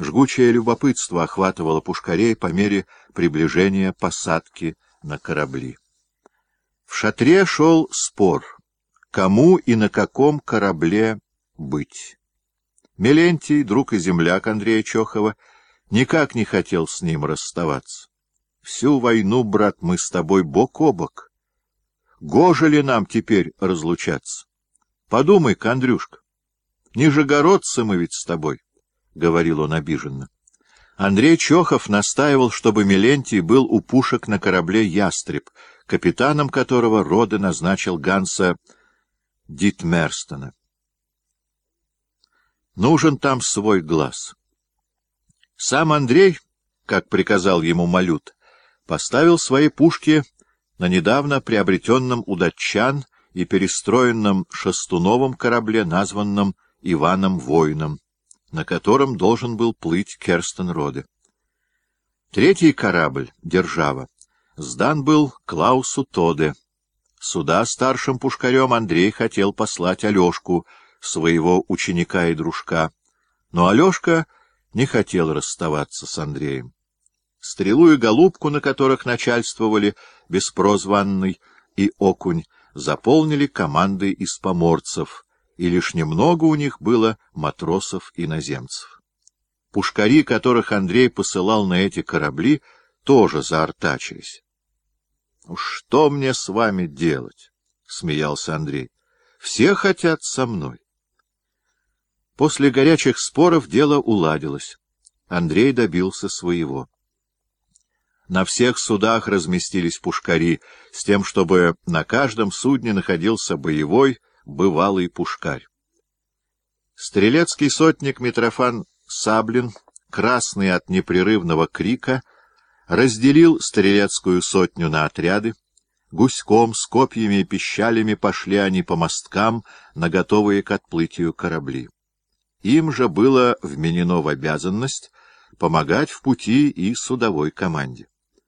Жгучее любопытство охватывало пушкарей по мере приближения посадки на корабли. В шатре шел спор, кому и на каком корабле быть. Мелентий, друг и земляк Андрея Чохова, никак не хотел с ним расставаться. Всю войну, брат, мы с тобой бок о бок. Гоже ли нам теперь разлучаться? Подумай-ка, Андрюшка, нижегородцы мы ведь с тобой, — говорил он обиженно. Андрей Чохов настаивал, чтобы Мелентий был у пушек на корабле «Ястреб», капитаном которого Роде назначил Ганса Дитмерстена. Нужен там свой глаз. Сам Андрей, как приказал ему Малют, поставил свои пушки на недавно приобретенном у датчан и перестроенном Шестуновом корабле, названном Иваном Воином, на котором должен был плыть Керстен-Роде. Третий корабль, «Держава», сдан был Клаусу Тоде. Сюда старшим пушкарем Андрей хотел послать Алешку, своего ученика и дружка, но Алешка не хотел расставаться с Андреем. Стрелу и голубку, на которых начальствовали Беспрозванный и Окунь, заполнили командой из поморцев, и лишь немного у них было матросов-иноземцев. Пушкари, которых Андрей посылал на эти корабли, тоже заортачились. — Что мне с вами делать? — смеялся Андрей. — Все хотят со мной. После горячих споров дело уладилось. Андрей добился своего. На всех судах разместились пушкари, с тем, чтобы на каждом судне находился боевой, бывалый пушкарь. Стрелецкий сотник Митрофан Саблин, красный от непрерывного крика, разделил стрелецкую сотню на отряды. Гуськом, с копьями и пищалями пошли они по мосткам на готовые к отплытию корабли. Им же было вменено в обязанность помогать в пути и судовой команде.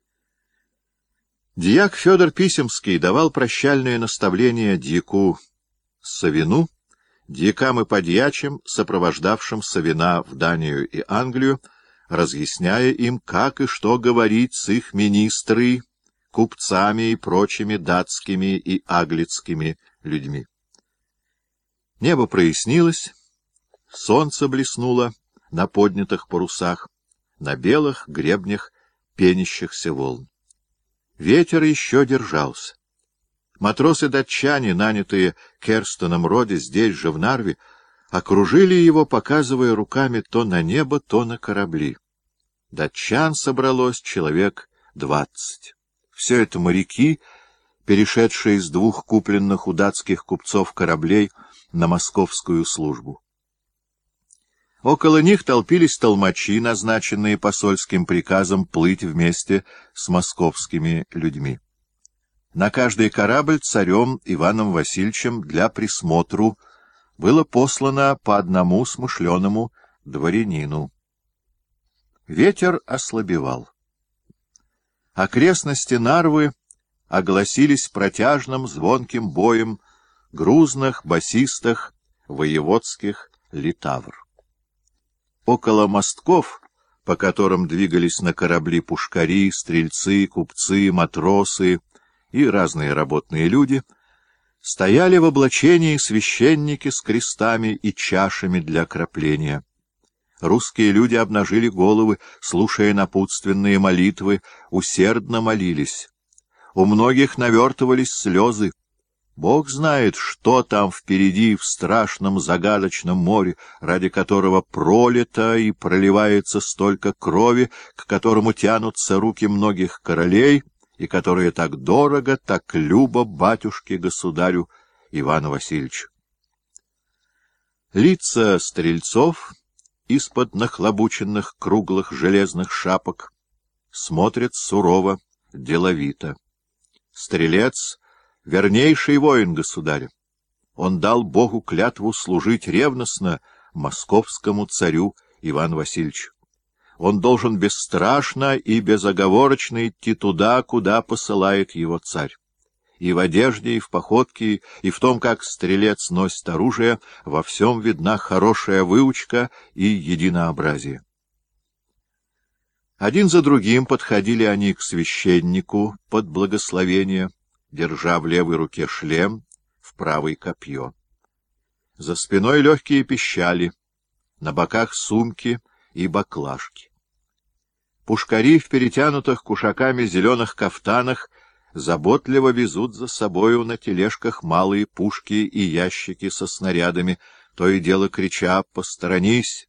Дьяк Федор Писемский давал прощальные наставления дьяку Савину, дьякам и подьячим, сопровождавшим Савина в Данию и Англию, разъясняя им, как и что говорить с их министры, купцами и прочими датскими и аглицкими людьми. Небо прояснилось, солнце блеснуло на поднятых парусах, на белых гребнях пенящихся волн. Ветер еще держался. Матросы-датчане, нанятые Керстеном Роде здесь же, в Нарве, окружили его, показывая руками то на небо, то на корабли. Датчан собралось человек 20. Все это моряки, перешедшие с 2 купленных у датских купцов кораблей на московскую службу. Около них толпились толмачи, назначенные посольским приказом плыть вместе с московскими людьми. На каждый корабль царем Иваном Васильевичем для присмотру было послано по одному смышленому дворянину. Ветер ослабевал. Окрестности Нарвы огласились протяжным звонким боем грузных, басистых, воеводских литавр. Около мостков, по которым двигались на корабли пушкари, стрельцы, купцы, матросы и разные работные люди, стояли в облачении священники с крестами и чашами для кропления. Русские люди обнажили головы, слушая напутственные молитвы, усердно молились. У многих навертывались слезы. Бог знает, что там впереди в страшном загадочном море, ради которого пролито и проливается столько крови, к которому тянутся руки многих королей, и которое так дорого, так любо батюшке-государю Ивану Васильевичу. Лица стрельцов из-под нахлобученных круглых железных шапок смотрят сурово, деловито. Стрелец — вернейший воин государя. Он дал Богу клятву служить ревностно московскому царю Ивану Васильевичу. Он должен бесстрашно и безоговорочно идти туда, куда посылает его царь. И в одежде, и в походке, и в том, как стрелец носит оружие, во всем видна хорошая выучка и единообразие. Один за другим подходили они к священнику под благословение, держа в левой руке шлем, в правой копье. За спиной легкие пищали, на боках сумки и баклажки. Пушкари в перетянутых кушаками зеленых кафтанах заботливо везут за собою на тележках малые пушки и ящики со снарядами, то и дело крича «Посторонись!».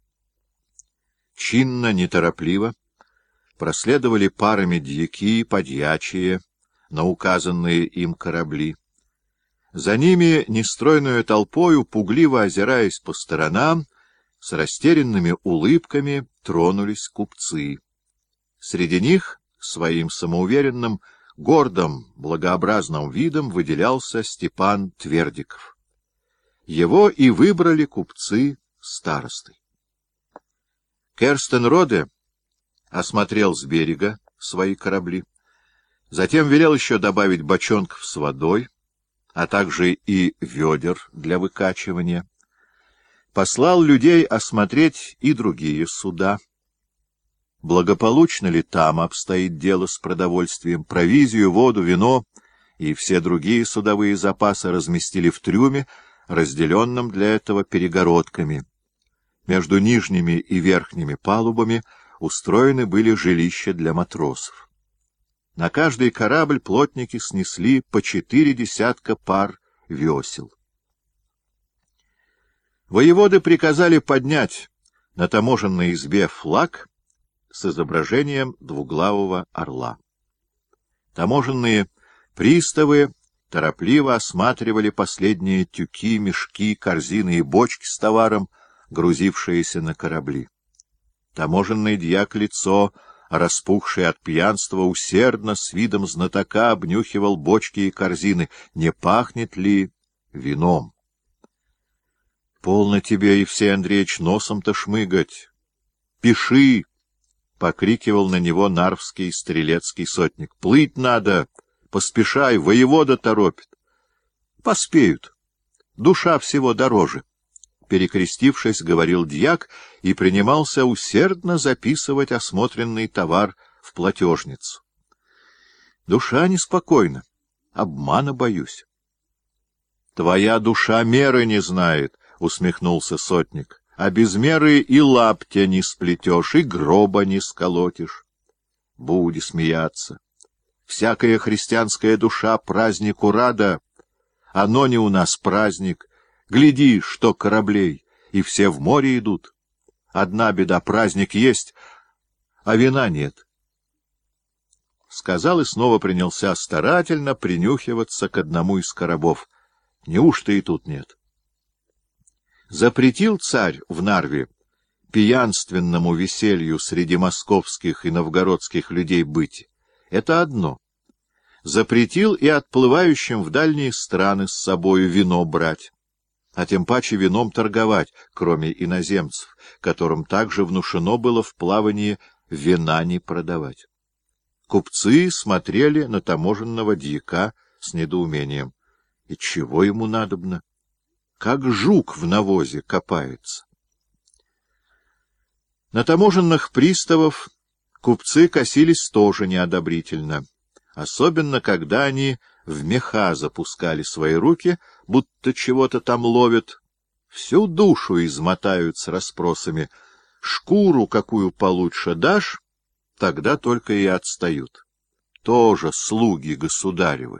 Чинно, неторопливо проследовали парами дьяки и подьячие на указанные им корабли. За ними, нестройную толпою, пугливо озираясь по сторонам, с растерянными улыбками тронулись купцы. Среди них своим самоуверенным, гордым, благообразным видом выделялся Степан Твердиков. Его и выбрали купцы старостой. Керстенроде осмотрел с берега свои корабли, затем велел еще добавить бочонков с водой, а также и ведер для выкачивания. Послал людей осмотреть и другие суда. Благополучно ли там обстоит дело с продовольствием, провизию, воду, вино и все другие судовые запасы разместили в трюме, разделенном для этого перегородками. Между нижними и верхними палубами устроены были жилища для матросов. На каждый корабль плотники снесли по 4 десятка пар весел. Воеводы приказали поднять на таможенной избе флаг с изображением двуглавого орла. Таможенные приставы торопливо осматривали последние тюки, мешки, корзины и бочки с товаром, грузившиеся на корабли. Таможенный дьяк лицо, распухший от пьянства, усердно, с видом знатока, обнюхивал бочки и корзины. Не пахнет ли вином? — Полно тебе, Евсей Андреевич, носом-то шмыгать. — Пиши! — покрикивал на него нарвский стрелецкий сотник. — Плыть надо! Поспешай, воевода торопит. — Поспеют. Душа всего дороже. Перекрестившись, говорил дьяк и принимался усердно записывать осмотренный товар в платежницу. Душа неспокойна, обмана боюсь. — Твоя душа меры не знает, — усмехнулся сотник, — а без меры и лаптя не сплетешь, и гроба не сколотишь. Буди смеяться. Всякая христианская душа празднику рада, оно не у нас праздник. Гляди, что кораблей, и все в море идут. Одна беда — праздник есть, а вина нет. Сказал и снова принялся старательно принюхиваться к одному из коробов. Неужто и тут нет? Запретил царь в Нарве пьянственному веселью среди московских и новгородских людей быть. Это одно. Запретил и отплывающим в дальние страны с собою вино брать, а тем паче вином торговать, кроме иноземцев, которым также внушено было в плавании вина не продавать. Купцы смотрели на таможенного дьяка с недоумением. И чего ему надобно? Как жук в навозе копается. На таможенных приставов купцы косились тоже неодобрительно, особенно когда они в меха запускали свои руки, будто чего-то там ловят, всю душу измотают с расспросами. Шкуру какую получше дашь, тогда только и отстают. Тоже слуги государевы.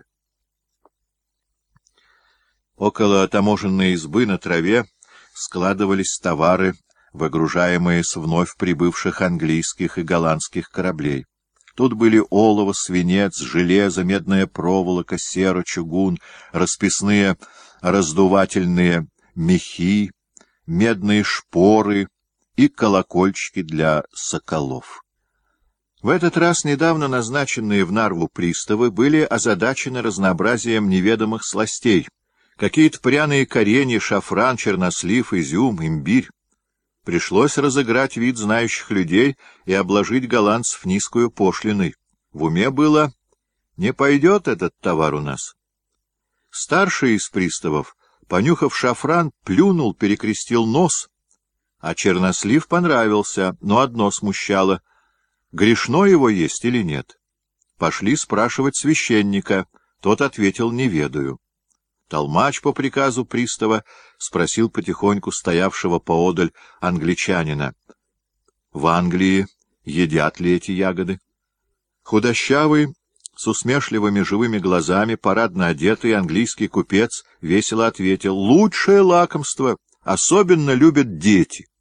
Около таможенной избы на траве складывались товары, выгружаемые с вновь прибывших английских и голландских кораблей. Тут были олово, свинец, железо, медная проволока, сера, чугун, расписные раздувательные мехи, медные шпоры и колокольчики для соколов. В этот раз недавно назначенные в Нарву приставы были озадачены разнообразием неведомых сластей. Какие-то пряные коренья, шафран, чернослив, изюм, имбирь. Пришлось разыграть вид знающих людей и обложить голландцев низкую пошлиной. В уме было: не пойдет этот товар у нас. Старший из приставов, понюхав шафран, плюнул, перекрестил нос, а чернослив понравился, но одно смущало — грешно его есть или нет. Пошли спрашивать священника, тот ответил: не ведаю. Толмач по приказу пристава спросил потихоньку стоявшего поодаль англичанина: в Англии едят ли эти ягоды? Худощавый, с усмешливыми живыми глазами, парадно одетый английский купец весело ответил: лучшее лакомство, особенно любят дети.